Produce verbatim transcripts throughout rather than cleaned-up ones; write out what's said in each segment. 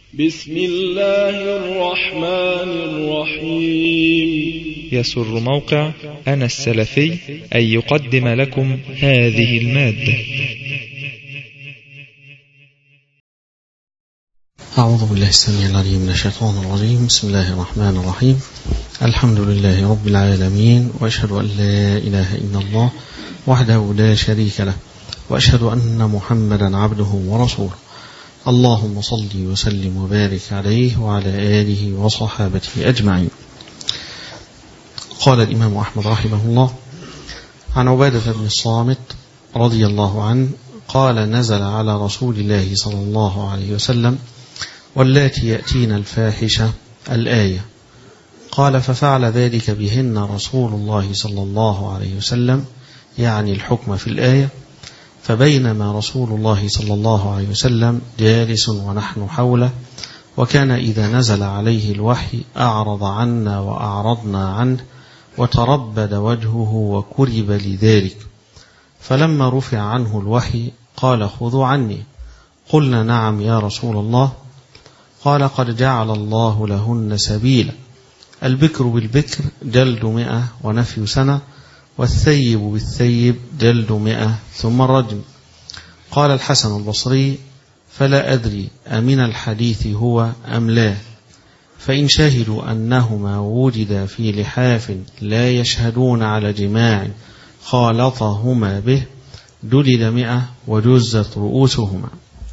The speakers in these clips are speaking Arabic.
بسم الله الرحمن الرحيم. يسر موقع أنا السلفي أن يقدم لكم هذه المادة. أعوذ بالله السميع العليم من الشيطان الرجيم. بسم الله الرحمن الرحيم. الحمد لله رب العالمين، وأشهد أن لا إله إلا الله وحده لا شريك له، وأشهد أن محمدا عبده ورسوله. اللهم صل وسلم وبارك عليه وعلى آله وصحابته أجمعين. قال الإمام أحمد رحمه الله عن عبادة بن الصامت رضي الله عنه قال: نزل على رسول الله صلى الله عليه وسلم: واللاتي يأتين الفاحشة الآية. قال: ففعل ذلك بهن رسول الله صلى الله عليه وسلم، يعني الحكم في الآية. فبينما رسول الله صلى الله عليه وسلم جالس ونحن حوله، وكان إذا نزل عليه الوحي أعرض عنا وأعرضنا عنه، وتربد وجهه وكرب لذلك. فلما رفع عنه الوحي قال: خذوا عني. قلنا: نعم يا رسول الله. قال: قد جعل الله لهن سبيلا، البكر بالبكر جلد مئة ونفي سنة، والثيب بالثيب جلد مئة ثم الرجم. قال الحسن البصري: فلا أدري أمن الحديث هو أم لا، فإن شهدوا أنهما وجد في لحاف لا يشهدون على جماع خالطهما به جلد مئة وجزت رؤوسهما.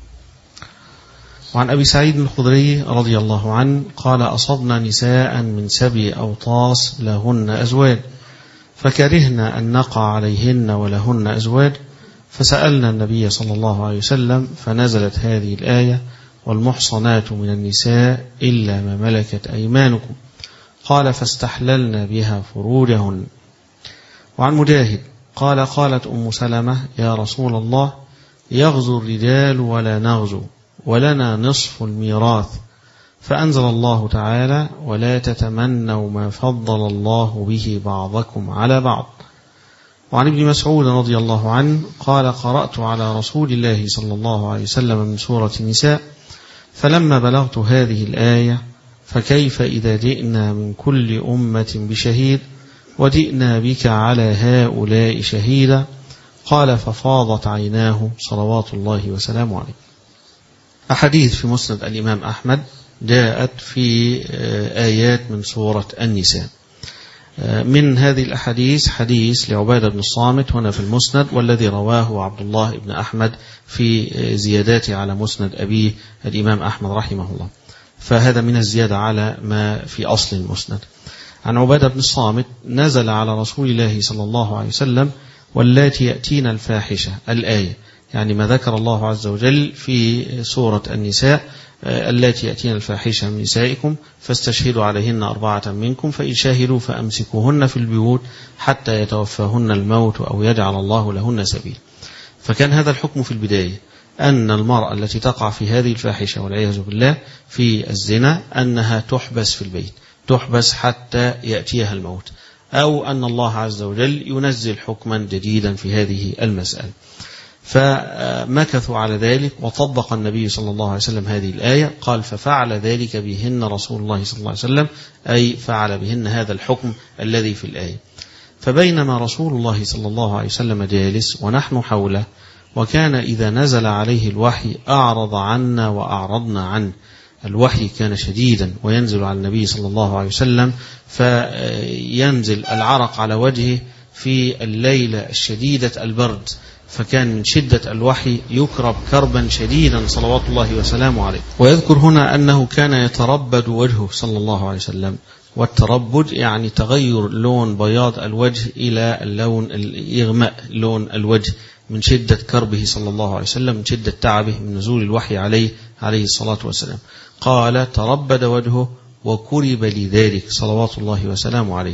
وعن أبي سعيد الخدري رضي الله عنه قال: أصبنا نساء من سبي أوطاس لهن أزواج، فكرهنا أن نقع عليهن ولهن أزواج، فسألنا النبي صلى الله عليه وسلم، فنزلت هذه الآية: والمحصنات من النساء إلا ما ملكت أيمانكم. قال: فاستحللنا بها فروجهن. وعن مجاهد قال: قالت أم سلمة: يا رسول الله، يغزو الرجال ولا نغزو، ولنا نصف الميراث. فأنزل الله تعالى: ولا تتمنوا ما فضل الله به بعضكم على بعض. وعن ابن مسعود رضي الله عنه قال: قرأت على رسول الله صلى الله عليه وسلم من سورة النساء، فلما بلغت هذه الآية: فكيف إذا جئنا من كل أمة بشهيد وجئنا بك على هؤلاء شهيدا. قال: ففاضت عيناه صلوات الله وسلامه عليه. أحاديث في مسند الإمام أحمد جاءت في آيات من سورة النساء. من هذه الأحاديث حديث لعبادة بن الصامت هنا في المسند، والذي رواه عبد الله بن أحمد في زياداته على مسند أبيه الإمام أحمد رحمه الله، فهذا من الزيادة على ما في أصل المسند. عن عبادة بن الصامت: نزل على رسول الله صلى الله عليه وسلم: واللاتي يأتين الفاحشة الآية، يعني ما ذكر الله عز وجل في سورة النساء: اللاتي يأتين الفاحشة من نسائكم فاستشهدوا عليهن أربعة منكم، فإن شاهدوا فأمسكوهن في البيوت حتى يتوفاهن الموت أو يجعل الله لهن سبيل. فكان هذا الحكم في البداية، أن المرأة التي تقع في هذه الفاحشة والعياذ بالله في الزنا أنها تحبس في البيت، تحبس حتى يأتيها الموت، أو أن الله عز وجل ينزل حكما جديدا في هذه المسألة. فمكثوا على ذلك، وطبق النبي صلى الله عليه وسلم هذه الآية. قال: ففعل ذلك بهن رسول الله صلى الله عليه وسلم، أي فعل بهن هذا الحكم الذي في الآية. فبينما رسول الله صلى الله عليه وسلم جالس ونحن حوله، وكان إذا نزل عليه الوحي أعرض عنا وأعرضنا عنه. الوحي كان شديدا وينزل على النبي صلى الله عليه وسلم، فينزل العرق على وجهه في الليلة الشديدة البرد، فكان من شدة الوحي يكرب كربا شديدا صلوات الله وسلامه عليه. ويذكر هنا أنه كان يتربد وجهه صلى الله عليه وسلم، والتربد يعني تغير لون بياض الوجه إلى اللون الإغماء لون الوجه، من شدة كربه صلى الله عليه وسلم، من شدة تعبه من نزول الوحي عليه عليه الصلاة والسلام. قال: تربد وجهه وكرب لذلك صلوات الله وسلامه عليه.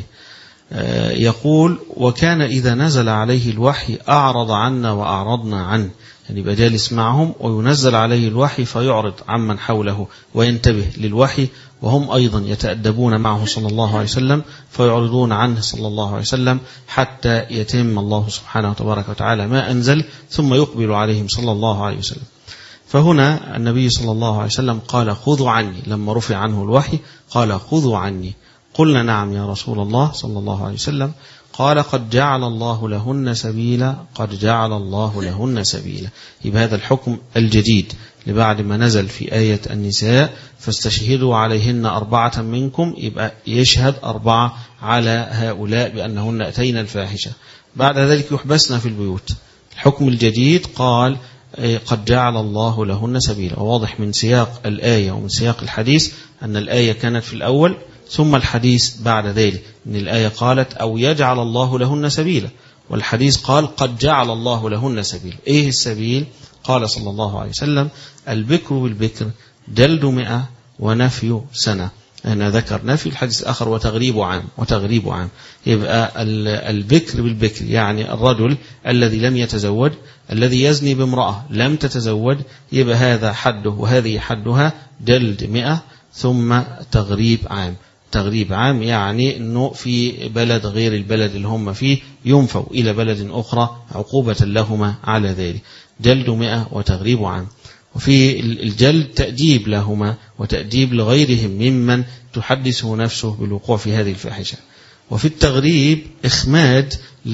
يقول: وكان إذا نزل عليه الوحي أعرض عنا وأعرضنا عنه، يعني يبقى جالس معهم وينزل عليه الوحي فيعرض عمن حوله وينتبه للوحي، وهم أيضا يتأدبون معه صلى الله عليه وسلم فيعرضون عنه صلى الله عليه وسلم حتى يتم الله سبحانه وتبارك وتعالى ما أنزل، ثم يقبل عليهم صلى الله عليه وسلم. فهنا النبي صلى الله عليه وسلم قال خذوا عني، لما رفع عنه الوحي قال خذوا عني. قلنا نعم يا رسول الله صلى الله عليه وسلم. قال قد جعل الله لهن سبيلا، قد جعل الله لهن سبيلا. يبقى هذا الحكم الجديد لبعد ما نزل في آية النساء فاستشهدوا عليهن أربعة منكم، يبقى يشهد أربعة على هؤلاء بأنهن أتينا الفاحشة، بعد ذلك يحبسن في البيوت. الحكم الجديد قال قد جعل الله لهن سبيلا. وواضح من سياق الآية ومن سياق الحديث أن الآية كانت في الأول ثم الحديث بعد ذلك، أن الآية قالت أو يجعل الله لهن سبيلا، والحديث قال قد جعل الله لهن سبيلا. إيه السبيل؟ قال صلى الله عليه وسلم البكر بالبكر جلد مئة ونفي سنة. هنا ذكر نفي، الحديث الآخر وتغريب عام، وتغريب عام. يبقى البكر بالبكر يعني الرجل الذي لم يتزوج، الذي يزني بامرأة لم تتزوج، يبقى هذا حده وهذه حدها جلد مئة ثم تغريب عام. تغريب عام يعني أنه في بلد غير البلد اللي هم فيه ينفوا إلى بلد أخرى عقوبة لهما على ذلك. جلد مئة وتغريب عام. وفي الجلد تأديب لهما وتأديب لغيرهم ممن تحدثه نفسه بالوقوع في هذه الفاحشة. وفي التغريب إخماد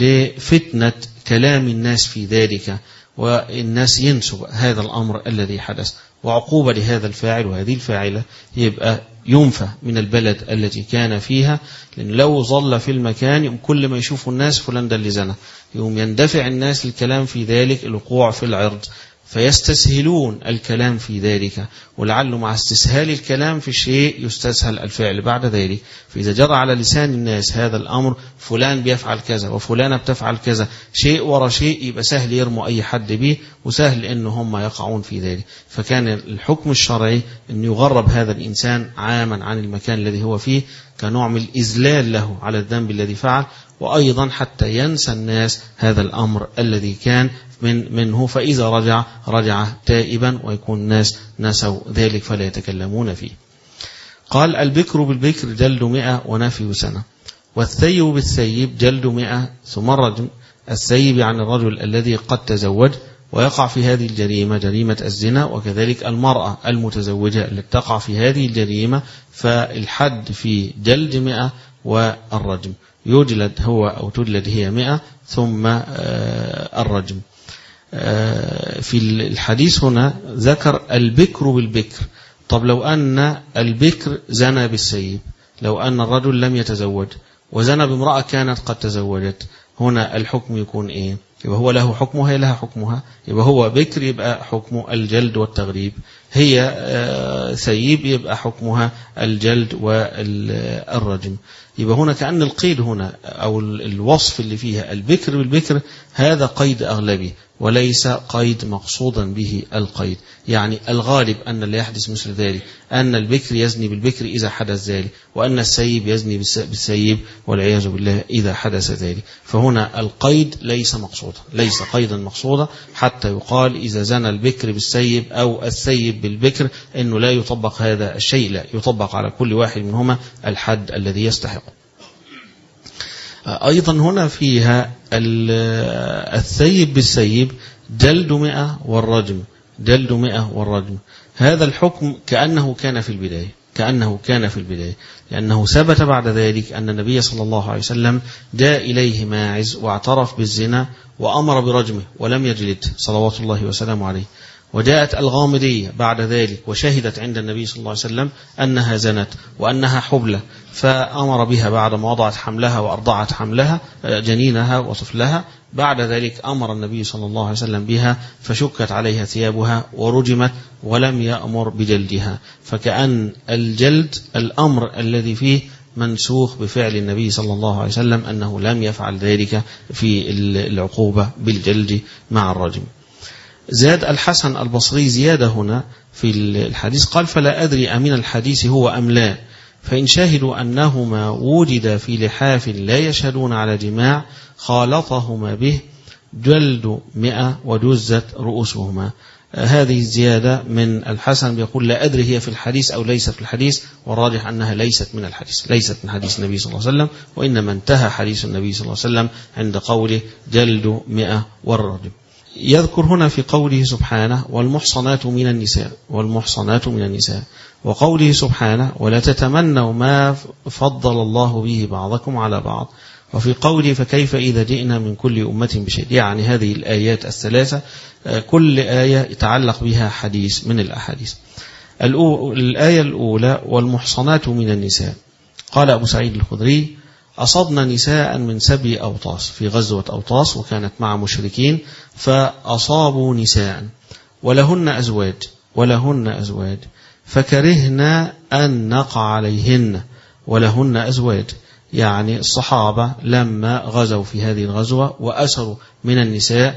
لفتنة كلام الناس في ذلك، والناس ينسوا هذا الأمر الذي حدث، وعقوبة لهذا الفاعل وهذه الفاعلة يبقى ينفى من البلد التي كان فيها. لأن لو ظل في المكان يوم كل ما يشوفوا الناس فلان ده اللي زنى، يوم يندفع الناس الكلام في ذلك، الوقوع في العرض، فيستسهلون الكلام في ذلك، ولعله مع استسهال الكلام في الشيء يستسهل الفعل بعد ذلك. فإذا جرى على لسان الناس هذا الأمر فلان بيفعل كذا وفلانة بتفعل كذا، شيء ورا شيء، يبقى سهل يرموا أي حد به، وسهل إن هم يقعون في ذلك. فكان الحكم الشرعي أن يغرب هذا الإنسان عاما عن المكان الذي هو فيه كنوع من الإذلال له على الذنب الذي فعل، وأيضا حتى ينسى الناس هذا الأمر الذي كان من منه، فإذا رجع رجع تائبا ويكون الناس نسوا ذلك فلا يتكلمون فيه. قال البكر بالبكر جلد مئة ونفي سنة، والثيب بالثيب جلد مئة ثم الرجم. الثيب عن الرجل الذي قد تزوج ويقع في هذه الجريمة جريمة الزنا، وكذلك المرأة المتزوجة التي تقع في هذه الجريمة فالحد في جلد مئة والرجم، يجلد هو أو تجلد هي مئة ثم الرجم. في الحديث هنا ذكر البكر بالبكر. طب لو أن البكر زنى بالسيب، لو أن الرجل لم يتزوج وزنى بامرأة كانت قد تزوجت، هنا الحكم يكون إيه؟ يبقى هو له حكمها هي لها حكمها، يبقى هو بكر يبقى حكمه الجلد والتغريب، هي سيب يبقى حكمها الجلد والرجم. يبقى هنا كأن القيد هنا أو الوصف اللي فيها البكر بالبكر هذا قيد أغلبي وليس قيد مقصودا به القيد. يعني الغالب أن اللي يحدث مثل ذلك أن البكر يزني بالبكر إذا حدث ذلك، وأن السيب يزني بالسيب والعياذ بالله إذا حدث ذلك. فهنا القيد ليس مقصودا، ليس قيدا مقصودا حتى يقال إذا زنى البكر بالسيب أو السيب بالبكر أنه لا يطبق هذا الشيء، لا يطبق على كل واحد منهما الحد الذي يستحق. أيضا هنا فيها الثيب بالسيب جلد مئة والرجم، جلد مئة والرجم. هذا الحكم كأنه كان في البداية، كأنه كان في البداية لأنه ثبت بعد ذلك أن النبي صلى الله عليه وسلم جاء إليه ماعز واعترف بالزنا وأمر برجمه ولم يجلد صلوات الله وسلامه عليه. وجاءت الغامدية بعد ذلك وشهدت عند النبي صلى الله عليه وسلم أنها زنت وأنها حبلة، فأمر بها بعد ما وضعت حملها وأرضعت حملها جنينها وطفلها. بعد ذلك أمر النبي صلى الله عليه وسلم بها فشكت عليها ثيابها ورجمت ولم يأمر بجلدها. فكأن الجلد الأمر الذي فيه منسوخ بفعل النبي صلى الله عليه وسلم أنه لم يفعل ذلك في العقوبة بالجلد مع الرجم. زاد الحسن البصري زيادة هنا في الحديث قال فلا أدري أمن الحديث هو أم لا، فإن شهدوا أنهما وجد في لحاف لا يشهدون على جماع خالطهما به جلد مئة وجزت رؤوسهما. هذه الزيادة من الحسن بيقول لا أدري هي في الحديث أو ليست في الحديث، والراجح أنها ليست من الحديث، ليست من حديث النبي صلى الله عليه وسلم، وإنما انتهى حديث النبي صلى الله عليه وسلم عند قوله جلد مئة والرجم. يذكر هنا في قوله سبحانه والمحصنات من النساء والمحصنات من النساء، وقوله سبحانه ولا تتمنوا ما فضل الله به بعضكم على بعض، وفي قوله فكيف إذا جئنا من كل أمة بشهيد. يعني هذه الآيات الثلاثة كل آية يتعلق بها حديث من الأحاديث. الآية الأولى والمحصنات من النساء، قال أبو سعيد الخدري أصبنا نساء من سبي أوطاس، في غزوة أوطاس وكانت مع مشركين، فأصابوا نساء ولهن أزواج ولهن أزواج فكرهنا أن نقع عليهن ولهن أزواج. يعني الصحابة لما غزوا في هذه الغزوة وأسروا من النساء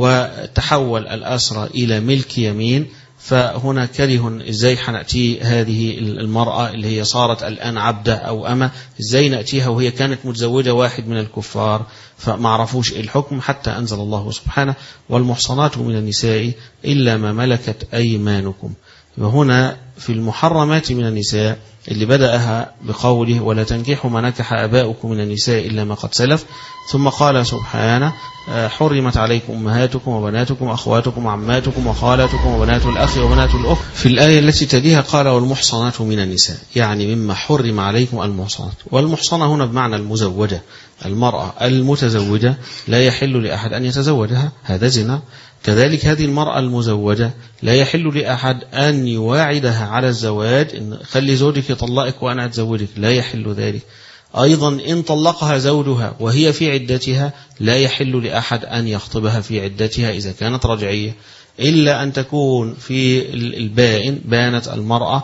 وتحول الأسرى إلى ملك يمين، فهنا كره ازاي حنأتي هذه المرأة اللي هي صارت الآن عبدة أو أمة، ازاي نأتيها وهي كانت متزوجة واحد من الكفار، فما عرفوش الحكم حتى أنزل الله سبحانه والمحصنات من النساء إلا ما ملكت أيمانكم. وهنا في المحرمات من النساء اللي بدأها بقوله ولا تنكحوا ما نكح آباؤكم من النساء إلا ما قد سلف، ثم قال سبحانه حرمت عليكم أمهاتكم وبناتكم أخواتكم وعماتكم وخالاتكم وبنات الأخ وبنات الأخت. في الآية التي تليها قال والمحصنات من النساء، يعني مما حرم عليكم المحصنات. والمحصنة هنا بمعنى المزوجة، المرأة المتزوجة لا يحل لأحد أن يتزوجها، هذا زنا. كذلك هذه المرأة المزوجة لا يحل لأحد أن يواعدها على الزواج، إن خلي زوجك يطلقك وأنا أتزوجك، لا يحل ذلك. أيضا إن طلقها زوجها وهي في عدتها لا يحل لأحد أن يخطبها في عدتها إذا كانت رجعية، إلا أن تكون في البائن بانت المرأة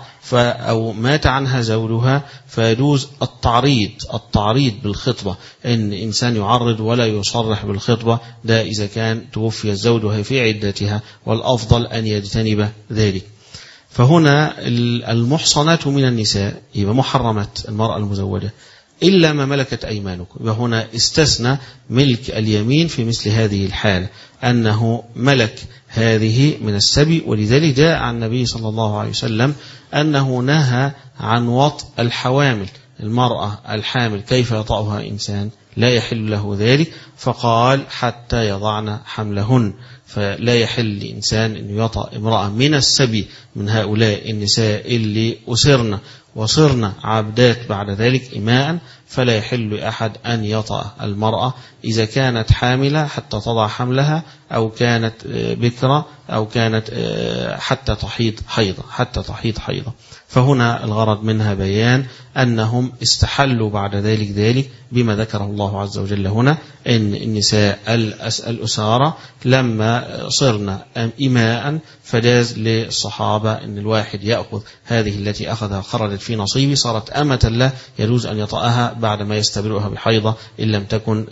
أو مات عنها زوجها، فيجوز التعريض التعريض بالخطبة، إن إنسان يعرض ولا يصرح بالخطبة، ده إذا كان توفي الزوج وهي في عدتها، والأفضل أن يجتنب ذلك. فهنا المحصنات من النساء يبقى محرمت المرأة المزوجة إلا ما ملكت أيمانكم، يبقى هنا استثنى ملك اليمين في مثل هذه الحالة، أنه ملك هذه من السبي. ولذلك جاء عن النبي صلى الله عليه وسلم أنه نهى عن وطء الحوامل، المرأة الحامل كيف يطأها إنسان، لا يحل له ذلك، فقال حتى يضعن حملهن، فلا يحل لإنسان أن يطأ امرأة من السبي من هؤلاء النساء اللي أسرن وصرنا عبدات بعد ذلك إماء، فلا يحل لأحد أن يطأ المرأة إذا كانت حاملة حتى تضع حملها، أو كانت بكرة، أو كانت حتى تحيض حيضة حتى تحيض حيضة. فهنا الغرض منها بيان أنهم استحلوا بعد ذلك ذلك بما ذكره الله عز وجل هنا، إن النساء الأسارة لما صرنا إماء فجاز للصحابة أن الواحد يأخذ هذه التي أخذها خرجت في نصيبه، صارت أمة له، يجوز أن يطأها بعد ما يستبرئها بحيضة إن لم تكن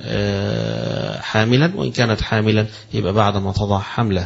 حاملا، وإن كانت حاملا يبقى بعد ما تضع حمله.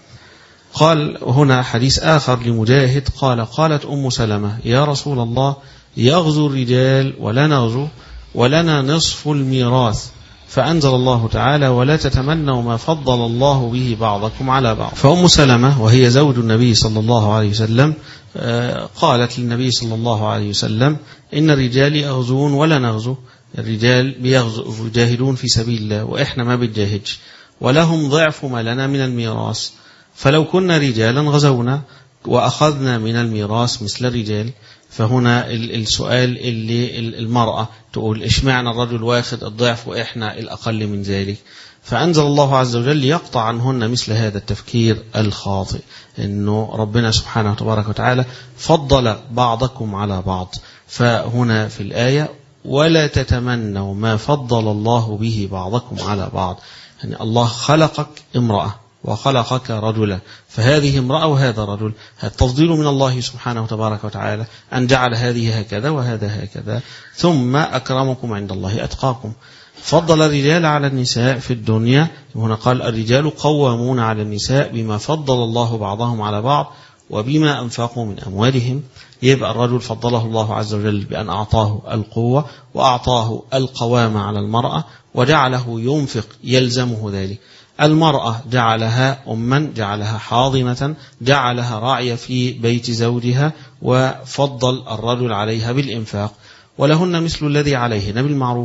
قال هنا حديث آخر لمجاهد قال قالت أم سلمة يا رسول الله يغزو الرجال ولا نغزو ولنا نصف الميراث، فأنزل الله تعالى ولا تتمنوا ما فضل الله به بعضكم على بعض. فأم سلمة وهي زوج النبي صلى الله عليه وسلم قالت للنبي صلى الله عليه وسلم إن الرجال يغزون ولا نغزو، الرجال بيجاهدون في سبيل الله وإحنا ما بنجاهدش، ولهم ضعف ما لنا من الميراث، فلو كنا رجالا غزونا وأخذنا من الميراث مثل الرجال. فهنا السؤال اللي المرأة تقول اشمعنى الرجل واخد الضعف وإحنا الأقل من ذلك، فأنزل الله عز وجل يقطع عنهن مثل هذا التفكير الخاطئ، إنه ربنا سبحانه وتبارك وتعالى فضل بعضكم على بعض. فهنا في الآية ولا تتمنوا ما فضل الله به بعضكم على بعض، يعني الله خلقك امرأة وخلقك رجلا، فهذه امرأة وهذا رجل، التفضيل من الله سبحانه وتبارك وتعالى أن جعل هذه هكذا وهذا هكذا، ثم أكرمكم عند الله أتقاكم. فضل الرجال على النساء في الدنيا، هنا قال الرجال قوامون على النساء بما فضل الله بعضهم على بعض وبما أنفقوا من أموالهم. يبقى الرجل فضله الله عز وجل بأن أعطاه القوة وأعطاه القوامة على المرأة وجعله ينفق يلزمه ذلك. المرأة جعلها أما، جعلها حاضنة، جعلها راعية في بيت زوجها، وفضل الرجل عليها بالإنفاق. ولهن مثل الذي عليهن بالمعروف،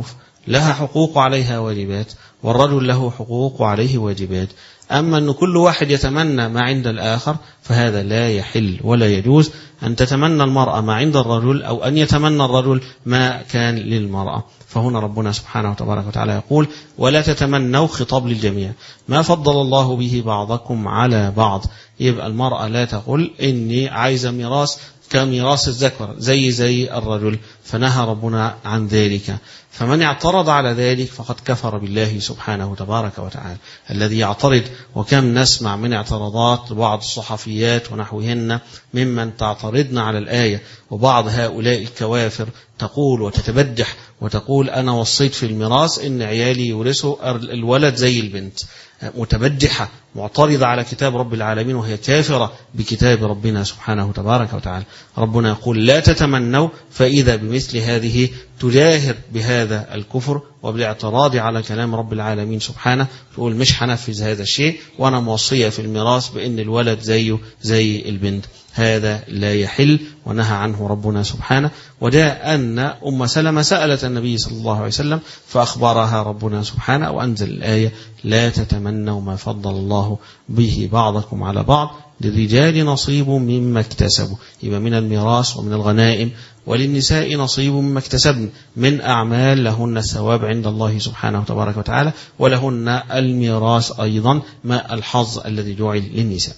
لها حقوق عليها واجبات، والرجل له حقوق وعليه واجبات. أما أن كل واحد يتمنى ما عند الآخر فهذا لا يحل ولا يجوز. أن تتمنى المرأة ما عند الرجل أو أن يتمنى الرجل ما كان للمرأة. فهنا ربنا سبحانه وتبارك وتعالى يقول ولا تتمنوا، خطاب للجميع، ما فضل الله به بعضكم على بعض. يبقى المرأة لا تقول إني عايزة ميراث كميراث الذكر زي زي الرجل، فنهى ربنا عن ذلك. فمن اعترض على ذلك فقد كفر بالله سبحانه وتبارك وتعالى. الذي يعترض، وكم نسمع من اعتراضات بعض الصحفيات ونحوهن ممن تعترضن على الآية، وبعض هؤلاء الكوافر تقول وتتبجح وتقول أنا وصيت في الميراث إن عيالي يورثوا الولد زي البنت، متبجحة معترضة على كتاب رب العالمين وهي كافرة بكتاب ربنا سبحانه وتبارك وتعالى. ربنا يقول لا تتمنوا، فإذا بمثل هذه تجاهر بهذا الكفر وبالاعتراض على كلام رب العالمين سبحانه، تقول مش هنفذ هذا الشيء وأنا موصية في الميراث بأن الولد زيه زي البنت. هذا لا يحل ونهى عنه ربنا سبحانه. وجاء أن أم سلمة سألت النبي صلى الله عليه وسلم فأخبرها ربنا سبحانه وأنزل الآية لا تتمنوا ما فضل الله به بعضكم على بعض للرجال نصيب مما اكتسبوا، يبقى من الميراث ومن الغنائم، وللنساء نصيب مما اكتسبن من أعمال لهن الثواب عند الله سبحانه وتبارك وتعالى، ولهن الميراث أيضا ما الحظ الذي جعل للنساء.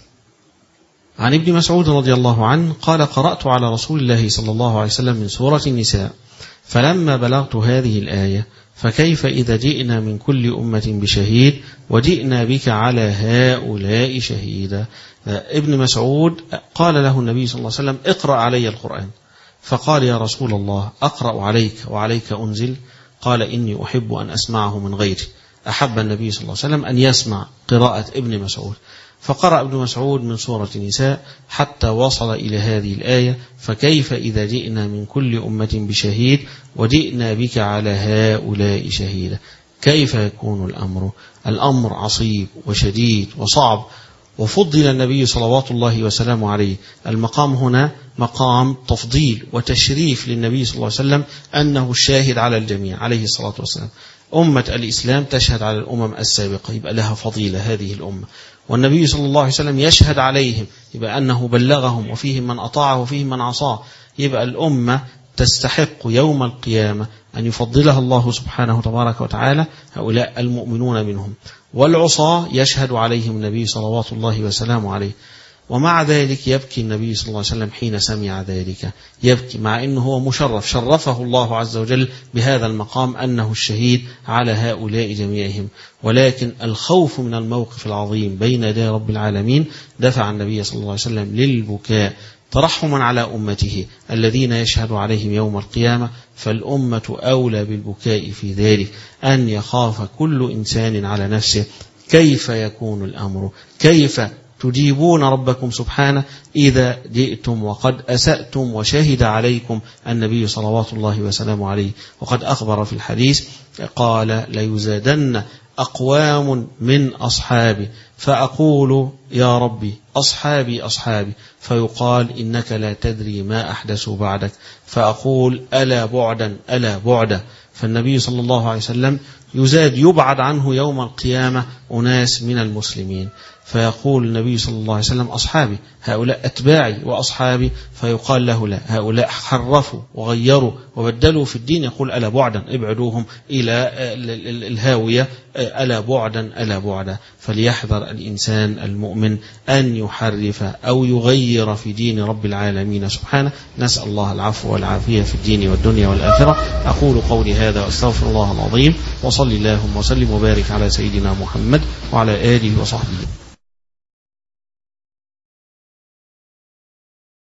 عن ابن مسعود رضي الله عنه قال قرأت على رسول الله صلى الله عليه وسلم من سورة النساء فلما بلغت هذه الآية فكيف إذا جئنا من كل أمة بشهيد وجئنا بك على هؤلاء شهيدا. ابن مسعود قال له النبي صلى الله عليه وسلم اقرأ علي القرآن، فقال يا رسول الله أقرأ عليك وعليك أنزل؟ قال إني أحب أن أسمعه من غيري. أحب النبي صلى الله عليه وسلم أن يسمع قراءة ابن مسعود، فقرأ ابن مسعود من سورة النساء حتى وصل إلى هذه الآية فكيف إذا جئنا من كل أمة بشهيد وجئنا بك على هؤلاء شهيدا. كيف يكون الأمر؟ الأمر عصيب وشديد وصعب، وفضل النبي صلوات الله وسلامه عليه. المقام هنا مقام تفضيل وتشريف للنبي صلى الله عليه وسلم أنه الشاهد على الجميع عليه الصلاة والسلام. أمة الإسلام تشهد على الأمم السابقة، يبقى لها فضيلة هذه الأمة، والنبي صلى الله عليه وسلم يشهد عليهم، يبقى أنه بلغهم وفيهم من أطاعه وفيهم من عصاه. يبقى الأمة تستحق يوم القيامة أن يفضلها الله سبحانه وتبارك وتعالى هؤلاء المؤمنون منهم، والعصاة يشهد عليهم النبي صلوات الله وسلامه عليه. ومع ذلك يبكي النبي صلى الله عليه وسلم حين سمع ذلك، يبكي مع أنه هو مشرف، شرفه الله عز وجل بهذا المقام أنه الشهيد على هؤلاء جميعهم. ولكن الخوف من الموقف العظيم بين يدي رب العالمين دفع النبي صلى الله عليه وسلم للبكاء ترحما على أمته الذين يشهد عليهم يوم القيامة. فالأمة أولى بالبكاء في ذلك، أن يخاف كل إنسان على نفسه كيف يكون الأمر، كيف تجيبون ربكم سبحانه إذا جئتم وقد أسأتم وشهد عليكم النبي صلوات الله وسلامه عليه. وقد أخبر في الحديث قال ليزادن أقوام من أصحابي فأقول يا ربي أصحابي أصحابي، فيقال إنك لا تدري ما أحدثوا بعدك، فأقول ألا بعدا ألا بعدا. فالنبي صلى الله عليه وسلم يزاد يبعد عنه يوم القيامة أناس من المسلمين، فيقول النبي صلى الله عليه وسلم أصحابي، هؤلاء أتباعي وأصحابي، فيقال له لا، هؤلاء حرفوا وغيروا وبدلوا في الدين، يقول ألا بعدا ابعدوهم إلى الهاوية، ألا بعدا ألا بعدا. فليحذر الإنسان المؤمن أن يحرف أو يغير في دين رب العالمين سبحانه. نسأل الله العفو والعافية في الدين والدنيا والآخرة. أقول قولي هذا وأستغفر الله العظيم، وصلي اللهم وسلم وبارك على سيدنا محمد وعلى آله وصحبه.